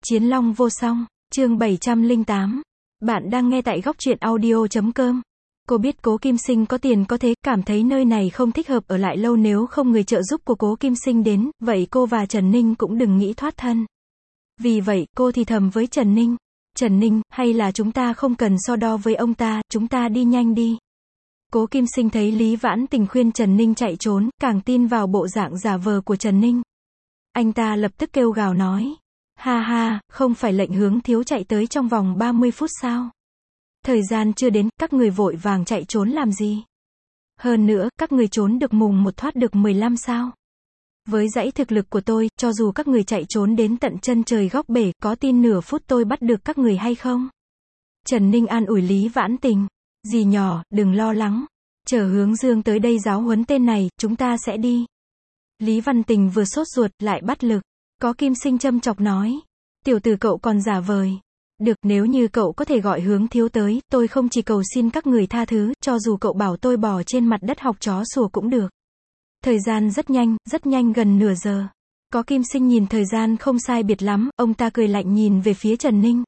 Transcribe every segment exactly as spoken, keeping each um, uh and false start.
Chiến Long vô song, chương bảy trăm lẻ tám. Bạn đang nghe tại góc truyện audio chấm com. Cô biết Cố Kim Sinh có tiền có thế, cảm thấy nơi này không thích hợp ở lại lâu, nếu không người trợ giúp của Cố Kim Sinh đến, vậy cô và Trần Ninh cũng đừng nghĩ thoát thân. Vì vậy, cô thì thầm với Trần Ninh. Trần Ninh, hay là chúng ta không cần so đo với ông ta, chúng ta đi nhanh đi. Cố Kim Sinh thấy Lý Vãn Tình khuyên Trần Ninh chạy trốn, càng tin vào bộ dạng giả vờ của Trần Ninh. Anh ta lập tức kêu gào nói. Ha ha, không phải lệnh Hướng thiếu chạy tới trong vòng ba mươi phút sao? Thời gian chưa đến, các người vội vàng chạy trốn làm gì? Hơn nữa, các người trốn được mùng một thoát được mười lăm sao? Với dãy thực lực của tôi, cho dù các người chạy trốn đến tận chân trời góc bể, có tin nửa phút tôi bắt được các người hay không? Trần Ninh an ủi Lý Vãn Tình. Dì nhỏ, đừng lo lắng. Chờ Hướng Dương tới đây giáo huấn tên này, chúng ta sẽ đi. Lý Văn Tình vừa sốt ruột, lại bắt lực. Có Kim Sinh châm chọc nói. Tiểu tử cậu còn giả vời. Được, nếu như cậu có thể gọi Hướng thiếu tới, tôi không chỉ cầu xin các người tha thứ, cho dù cậu bảo tôi bò trên mặt đất học chó sủa cũng được. Thời gian rất nhanh, rất nhanh, gần nửa giờ. Có Kim Sinh nhìn thời gian không sai biệt lắm, ông ta cười lạnh nhìn về phía Trần Ninh.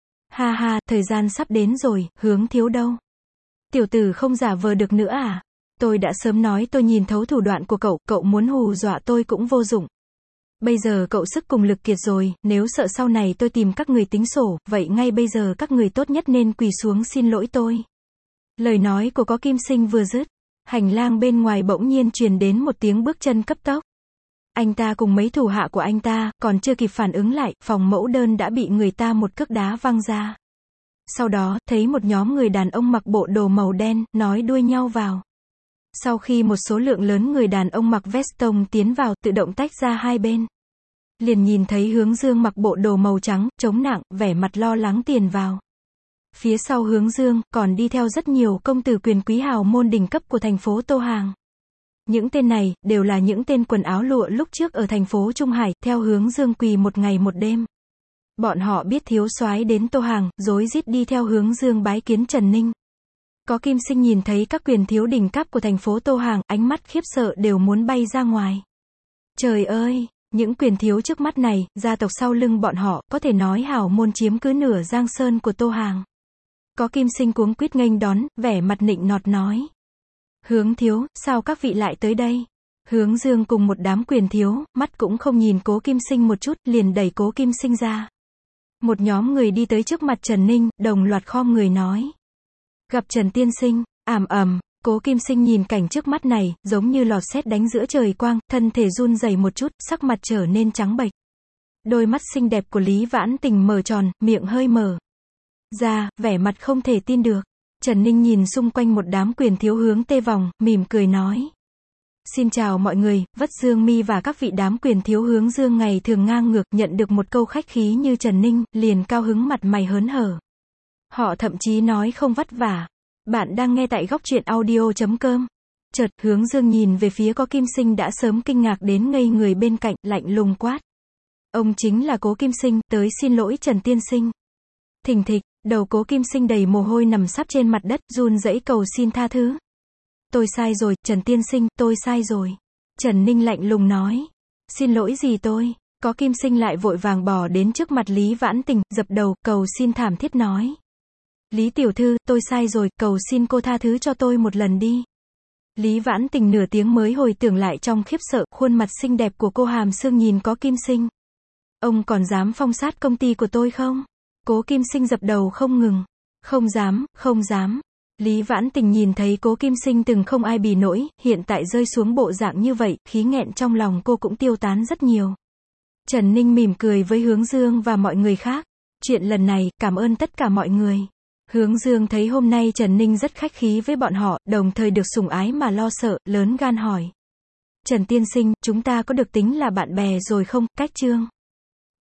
Ha ha, thời gian sắp đến rồi, Hướng thiếu đâu? Tiểu tử không giả vờ được nữa à? Tôi đã sớm nói tôi nhìn thấu thủ đoạn của cậu, cậu muốn hù dọa tôi cũng vô dụng. Bây giờ cậu sức cùng lực kiệt rồi, nếu sợ sau này tôi tìm các người tính sổ, vậy ngay bây giờ các người tốt nhất nên quỳ xuống xin lỗi tôi. Lời nói của Có Kim Sinh vừa dứt, hành lang bên ngoài bỗng nhiên truyền đến một tiếng bước chân cấp tốc. Anh ta cùng mấy thủ hạ của anh ta, còn chưa kịp phản ứng lại, phòng mẫu đơn đã bị người ta một cước đá văng ra. Sau đó, thấy một nhóm người đàn ông mặc bộ đồ màu đen, nói đuôi nhau vào. Sau khi một số lượng lớn người đàn ông mặc vest tông tiến vào, tự động tách ra hai bên. Liền nhìn thấy Hướng Dương mặc bộ đồ màu trắng, chống nặng, vẻ mặt lo lắng tiền vào. Phía sau Hướng Dương, còn đi theo rất nhiều công tử quyền quý hào môn đỉnh cấp của thành phố Tô Hàng. Những tên này, đều là những tên quần áo lụa lúc trước ở thành phố Trung Hải, theo Hướng Dương quỳ một ngày một đêm. Bọn họ biết thiếu soái đến Tô Hàng, rối rít đi theo Hướng Dương bái kiến Trần Ninh. Có Kim Sinh nhìn thấy các quyền thiếu đỉnh cấp của thành phố Tô Hàng, ánh mắt khiếp sợ đều muốn bay ra ngoài. Trời ơi, những quyền thiếu trước mắt này, gia tộc sau lưng bọn họ, có thể nói hào môn chiếm cứ nửa giang sơn của Tô Hàng. Có Kim Sinh cuống quýt nghênh đón, vẻ mặt nịnh nọt nói. Hướng thiếu, sao các vị lại tới đây? Hướng Dương cùng một đám quyền thiếu, mắt cũng không nhìn Cố Kim Sinh một chút, liền đẩy Cố Kim Sinh ra. Một nhóm người đi tới trước mặt Trần Ninh, đồng loạt khom người nói. Gặp Trần tiên sinh, ảm ầm. Cố Kim Sinh nhìn cảnh trước mắt này, giống như lọt sét đánh giữa trời quang, thân thể run rẩy một chút, sắc mặt trở nên trắng bệch. Đôi mắt xinh đẹp của Lý Vãn Tình mở tròn, miệng hơi mở ra, vẻ mặt không thể tin được. Trần Ninh nhìn xung quanh một đám quyền thiếu hướng tê vòng, mỉm cười nói. Xin chào mọi người, Vất Dương Mi và các vị đám quyền thiếu Hướng Dương ngày thường ngang ngược, nhận được một câu khách khí như Trần Ninh, liền cao hứng mặt mày hớn hở. Họ thậm chí nói không vất vả. Bạn đang nghe tại góc truyện audio chấm com. Chợt, Hướng Dương nhìn về phía Có Kim Sinh đã sớm kinh ngạc đến ngây người bên cạnh, lạnh lùng quát. Ông chính là Cố Kim Sinh, tới xin lỗi Trần tiên sinh. Thình thịch, đầu Cố Kim Sinh đầy mồ hôi nằm sắp trên mặt đất, run rẩy cầu xin tha thứ. Tôi sai rồi, Trần tiên sinh, tôi sai rồi. Trần Ninh lạnh lùng nói. Xin lỗi gì tôi? Có Kim Sinh lại vội vàng bỏ đến trước mặt Lý Vãn Tình, dập đầu, cầu xin thảm thiết nói. Lý tiểu thư, tôi sai rồi, cầu xin cô tha thứ cho tôi một lần đi. Lý Vãn Tình nửa tiếng mới hồi tưởng lại trong khiếp sợ, khuôn mặt xinh đẹp của cô hàm sương nhìn Có Kim Sinh. Ông còn dám phong sát công ty của tôi không? Cố Kim Sinh dập đầu không ngừng. Không dám, không dám. Lý Vãn Tình nhìn thấy Cố Kim Sinh từng không ai bì nổi, hiện tại rơi xuống bộ dạng như vậy, khí nghẹn trong lòng cô cũng tiêu tán rất nhiều. Trần Ninh mỉm cười với Hướng Dương và mọi người khác. Chuyện lần này, cảm ơn tất cả mọi người. Hướng Dương thấy hôm nay Trần Ninh rất khách khí với bọn họ, đồng thời được sủng ái mà lo sợ, lớn gan hỏi. Trần tiên sinh, chúng ta có được tính là bạn bè rồi không? Cách chương.